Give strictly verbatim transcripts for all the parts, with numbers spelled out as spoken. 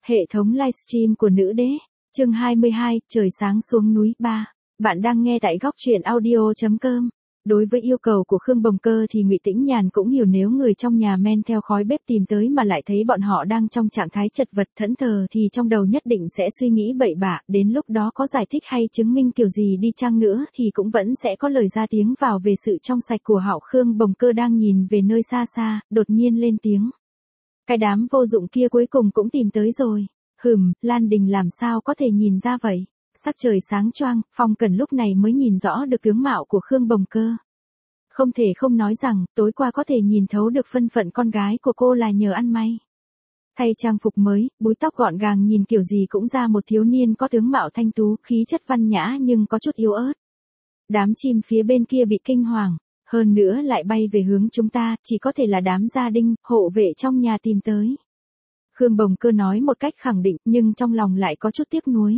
Hệ thống livestream của nữ đế, chương hai mươi hai, trời sáng xuống núi ba. Bạn đang nghe tại góc truyện audio chấm com. Đối với yêu cầu của Khương Bồng Cơ thì Ngụy Tĩnh Nhàn cũng hiểu, nếu người trong nhà men theo khói bếp tìm tới mà lại thấy bọn họ đang trong trạng thái chật vật thẫn thờ thì trong đầu nhất định sẽ suy nghĩ bậy bạ, đến lúc đó có giải thích hay chứng minh kiểu gì đi chăng nữa thì cũng vẫn sẽ có lời ra tiếng vào về sự trong sạch của họ. Khương Bồng Cơ đang nhìn về nơi xa xa, đột nhiên lên tiếng. Cái đám vô dụng kia cuối cùng cũng tìm tới rồi. Hừm, Lan Đình làm sao có thể nhìn ra vậy? Sắc trời sáng choang, Phong Cẩn lúc này mới nhìn rõ được tướng mạo của Khương Bồng Cơ. Không thể không nói rằng, tối qua có thể nhìn thấu được thân phận con gái của cô là nhờ ăn may. Thay trang phục mới, búi tóc gọn gàng, nhìn kiểu gì cũng ra một thiếu niên có tướng mạo thanh tú, khí chất văn nhã nhưng có chút yếu ớt. Đám chim phía bên kia bị kinh hoàng, hơn nữa lại bay về hướng chúng ta, chỉ có thể là đám gia đình, hộ vệ trong nhà tìm tới. Khương Bồng Cơ nói một cách khẳng định nhưng trong lòng lại có chút tiếc nuối.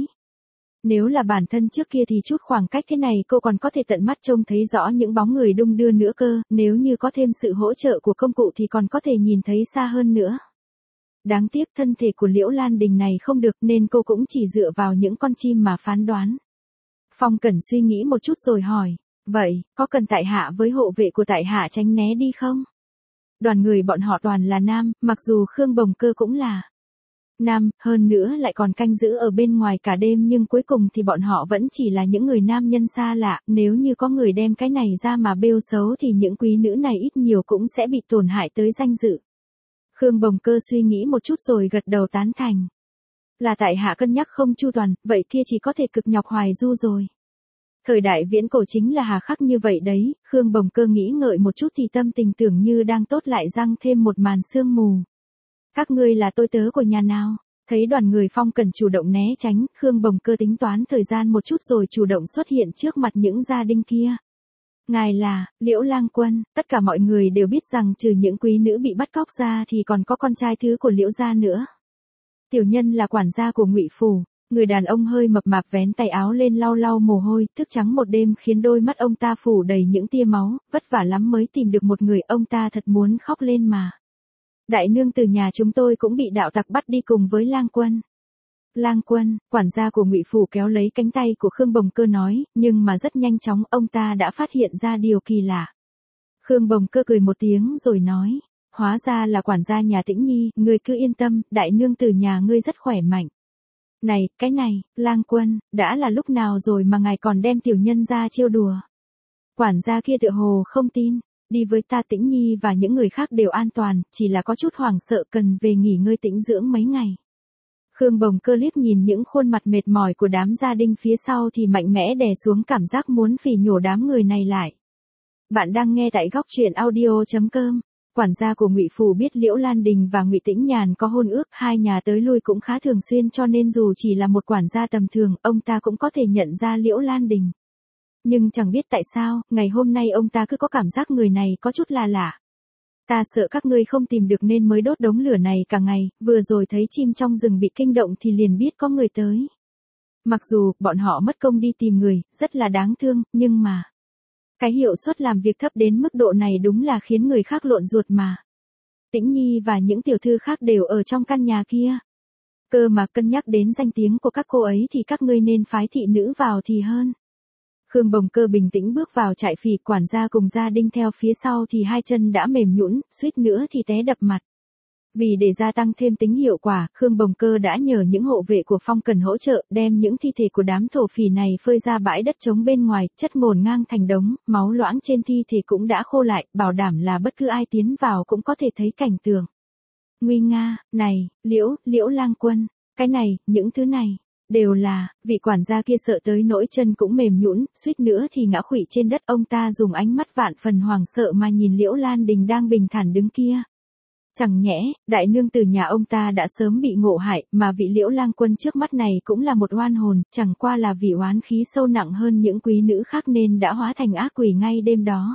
Nếu là bản thân trước kia thì chút khoảng cách thế này cô còn có thể tận mắt trông thấy rõ những bóng người đung đưa nữa cơ, nếu như có thêm sự hỗ trợ của công cụ thì còn có thể nhìn thấy xa hơn nữa. Đáng tiếc thân thể của Liễu Lan Đình này không được nên cô cũng chỉ dựa vào những con chim mà phán đoán. Phong Cẩn suy nghĩ một chút rồi hỏi, vậy, có cần tại hạ với hộ vệ của tại hạ tránh né đi không? Đoàn người bọn họ toàn là nam, mặc dù Khương Bồng Cơ cũng là nam, hơn nữa lại còn canh giữ ở bên ngoài cả đêm, nhưng cuối cùng thì bọn họ vẫn chỉ là những người nam nhân xa lạ, nếu như có người đem cái này ra mà bêu xấu thì những quý nữ này ít nhiều cũng sẽ bị tổn hại tới danh dự. Khương Bồng Cơ suy nghĩ một chút rồi gật đầu tán thành. Là tại hạ cân nhắc không chu toàn, vậy kia chỉ có thể cực nhọc hoài du rồi. Thời đại viễn cổ chính là hà khắc như vậy đấy. Khương Bồng Cơ nghĩ ngợi một chút thì tâm tình tưởng như đang tốt lại răng thêm một màn sương mù. Các ngươi là tôi tớ của nhà nào? Thấy đoàn người Phong Cẩn chủ động né tránh, Khương Bồng Cơ tính toán thời gian một chút rồi chủ động xuất hiện trước mặt những gia đình kia. Ngài là Liễu Lang Quân. Tất cả mọi người đều biết rằng trừ những quý nữ bị bắt cóc ra thì còn có con trai thứ của Liễu gia nữa. Tiểu nhân là quản gia của Ngụy phủ. Người đàn ông hơi mập mạp vén tay áo lên lau lau mồ hôi, thức trắng một đêm khiến đôi mắt ông ta phủ đầy những tia máu, vất vả lắm mới tìm được một người, ông ta thật muốn khóc lên mà. Đại nương từ nhà chúng tôi cũng bị đạo tặc bắt đi cùng với Lang Quân. Lang Quân, quản gia của Ngụy phủ kéo lấy cánh tay của Khương Bồng Cơ nói, nhưng mà rất nhanh chóng ông ta đã phát hiện ra điều kỳ lạ. Khương Bồng Cơ cười một tiếng rồi nói, hóa ra là quản gia nhà Tĩnh Nhi, ngươi cứ yên tâm, đại nương từ nhà ngươi rất khỏe mạnh. Này, cái này, Lang Quân, đã là lúc nào rồi mà ngài còn đem tiểu nhân ra trêu đùa? Quản gia kia tựa hồ không tin, đi với ta, Tĩnh Nhi và những người khác đều an toàn, chỉ là có chút hoảng sợ cần về nghỉ ngơi tĩnh dưỡng mấy ngày. Khương Bồng Cơ liếc nhìn những khuôn mặt mệt mỏi của đám gia đình phía sau thì mạnh mẽ đè xuống cảm giác muốn phỉ nhổ đám người này lại. Bạn đang nghe tại góc truyện audio chấm com. Quản gia của Ngụy phủ biết Liễu Lan Đình và Ngụy Tĩnh Nhàn có hôn ước, hai nhà tới lui cũng khá thường xuyên, cho nên dù chỉ là một quản gia tầm thường, ông ta cũng có thể nhận ra Liễu Lan Đình. Nhưng chẳng biết tại sao, ngày hôm nay ông ta cứ có cảm giác người này có chút là lạ. Ta sợ các ngươi không tìm được nên mới đốt đống lửa này cả ngày, vừa rồi thấy chim trong rừng bị kinh động thì liền biết có người tới. Mặc dù, bọn họ mất công đi tìm người, rất là đáng thương, nhưng mà cái hiệu suất làm việc thấp đến mức độ này đúng là khiến người khác lộn ruột mà. Tĩnh Nhi và những tiểu thư khác đều ở trong căn nhà kia. Cơ mà cân nhắc đến danh tiếng của các cô ấy thì các ngươi nên phái thị nữ vào thì hơn. Khương Bồng Cơ bình tĩnh bước vào trại phì, quản gia cùng gia đình theo phía sau thì hai chân đã mềm nhũn, suýt nữa thì té đập mặt. Vì để gia tăng thêm tính hiệu quả, Khương Bồng Cơ đã nhờ những hộ vệ của Phong Cẩn hỗ trợ, đem những thi thể của đám thổ phỉ này phơi ra bãi đất trống bên ngoài, chất ngổn ngang thành đống, máu loãng trên thi thể cũng đã khô lại, bảo đảm là bất cứ ai tiến vào cũng có thể thấy cảnh tượng. Nguy nga, này, Liễu, Liễu Lang Quân, cái này, những thứ này đều là, vị quản gia kia sợ tới nỗi chân cũng mềm nhũn, suýt nữa thì ngã khuỵu trên đất. Ông ta dùng ánh mắt vạn phần hoảng sợ mà nhìn Liễu Lan Đình đang bình thản đứng kia. Chẳng nhẽ, đại nương từ nhà ông ta đã sớm bị ngộ hại, mà vị Liễu Lang Quân trước mắt này cũng là một oan hồn, chẳng qua là vì oán khí sâu nặng hơn những quý nữ khác nên đã hóa thành ác quỷ ngay đêm đó.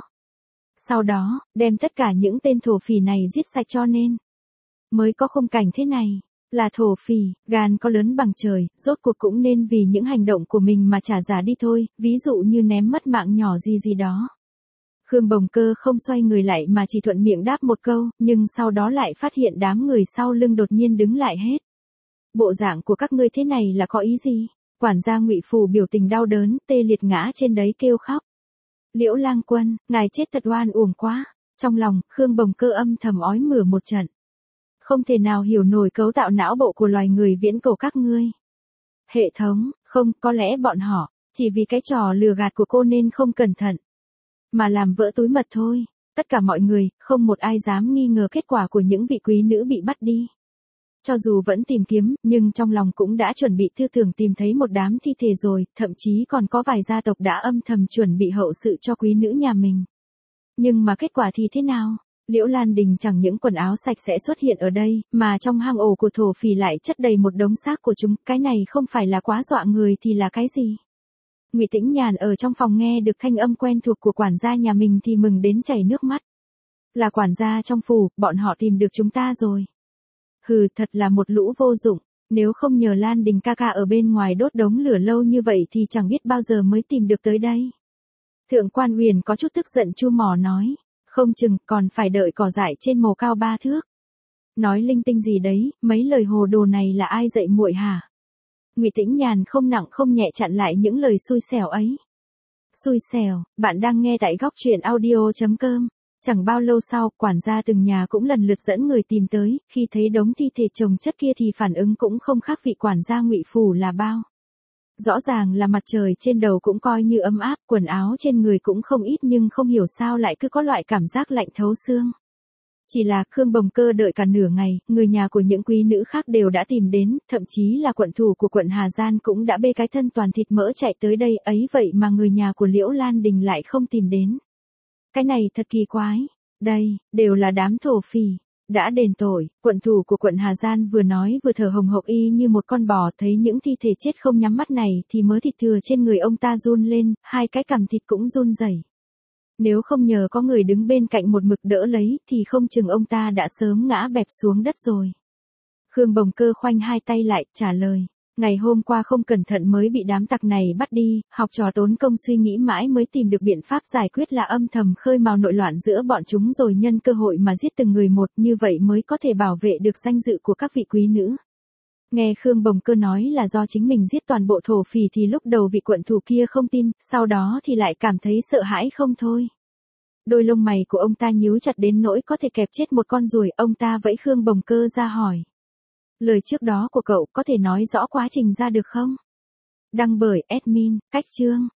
Sau đó, đem tất cả những tên thổ phỉ này giết sạch, cho nên mới có khung cảnh thế này. Là thổ phỉ, gan có lớn bằng trời, rốt cuộc cũng nên vì những hành động của mình mà trả giá đi thôi, ví dụ như ném mất mạng nhỏ gì gì đó. Khương Bồng Cơ không xoay người lại mà chỉ thuận miệng đáp một câu, nhưng sau đó lại phát hiện đám người sau lưng đột nhiên đứng lại hết. Bộ dạng của các ngươi thế này là có ý gì? Quản gia Ngụy Phủ biểu tình đau đớn, tê liệt ngã trên đấy kêu khóc. Liễu Lang Quân, ngài chết thật oan uổng quá. Trong lòng, Khương Bồng Cơ âm thầm ói mửa một trận. Không thể nào hiểu nổi cấu tạo não bộ của loài người viễn cổ các ngươi. Hệ thống, không, có lẽ bọn họ, chỉ vì cái trò lừa gạt của cô nên không cẩn thận. Mà làm vỡ túi mật thôi. Tất cả mọi người, không một ai dám nghi ngờ kết quả của những vị quý nữ bị bắt đi. Cho dù vẫn tìm kiếm, nhưng trong lòng cũng đã chuẩn bị tư tưởng tìm thấy một đám thi thể rồi, thậm chí còn có vài gia tộc đã âm thầm chuẩn bị hậu sự cho quý nữ nhà mình. Nhưng mà kết quả thì thế nào? Liễu Lan Đình chẳng những quần áo sạch sẽ xuất hiện ở đây, mà trong hang ổ của thổ phỉ lại chất đầy một đống xác của chúng, cái này không phải là quá dọa người thì là cái gì? Ngụy Tĩnh Nhàn ở trong phòng nghe được thanh âm quen thuộc của quản gia nhà mình thì mừng đến chảy nước mắt. Là quản gia trong phủ, bọn họ tìm được chúng ta rồi. Hừ, thật là một lũ vô dụng, nếu không nhờ Lan Đình ca ca ở bên ngoài đốt đống lửa lâu như vậy thì chẳng biết bao giờ mới tìm được tới đây. Thượng quan Huyền có chút tức giận chu mỏ nói, không chừng còn phải đợi cỏ dại trên mồ cao ba thước. Nói linh tinh gì đấy, mấy lời hồ đồ này là ai dạy muội hả? Ngụy Tĩnh Nhàn không nặng không nhẹ chặn lại những lời xui xẻo ấy. Xui xẻo, bạn đang nghe tại góc truyện audio chấm com. Chẳng bao lâu sau, quản gia từng nhà cũng lần lượt dẫn người tìm tới, khi thấy đống thi thể chồng chất kia thì phản ứng cũng không khác vị quản gia Ngụy Phủ là bao. Rõ ràng là mặt trời trên đầu cũng coi như ấm áp, quần áo trên người cũng không ít nhưng không hiểu sao lại cứ có loại cảm giác lạnh thấu xương. Chỉ là Khương Bồng Cơ đợi cả nửa ngày, người nhà của những quý nữ khác đều đã tìm đến, thậm chí là quận thủ của quận Hà Giang cũng đã bê cái thân toàn thịt mỡ chạy tới đây, ấy vậy mà người nhà của Liễu Lan Đình lại không tìm đến. Cái này thật kỳ quái. Đây, đều là đám thổ phỉ. Đã đền tội, quận thủ của quận Hà Giang vừa nói vừa thở hồng hộc y như một con bò, thấy những thi thể chết không nhắm mắt này thì mớ thịt thừa trên người ông ta run lên, hai cái cằm thịt cũng run rẩy. Nếu không nhờ có người đứng bên cạnh một mực đỡ lấy thì không chừng ông ta đã sớm ngã bẹp xuống đất rồi. Khương Bồng Cơ khoanh hai tay lại, trả lời. Ngày hôm qua không cẩn thận mới bị đám tặc này bắt đi, học trò tốn công suy nghĩ mãi mới tìm được biện pháp giải quyết là âm thầm khơi mào nội loạn giữa bọn chúng rồi nhân cơ hội mà giết từng người một, như vậy mới có thể bảo vệ được danh dự của các vị quý nữ. Nghe Khương Bồng Cơ nói là do chính mình giết toàn bộ thổ phỉ thì lúc đầu vị quận thủ kia không tin, sau đó thì lại cảm thấy sợ hãi không thôi. Đôi lông mày của ông ta nhíu chặt đến nỗi có thể kẹp chết một con ruồi, ông ta vẫy Khương Bồng Cơ ra hỏi. Lời trước đó của cậu có thể nói rõ quá trình ra được không? Đăng bởi admin, cách chương.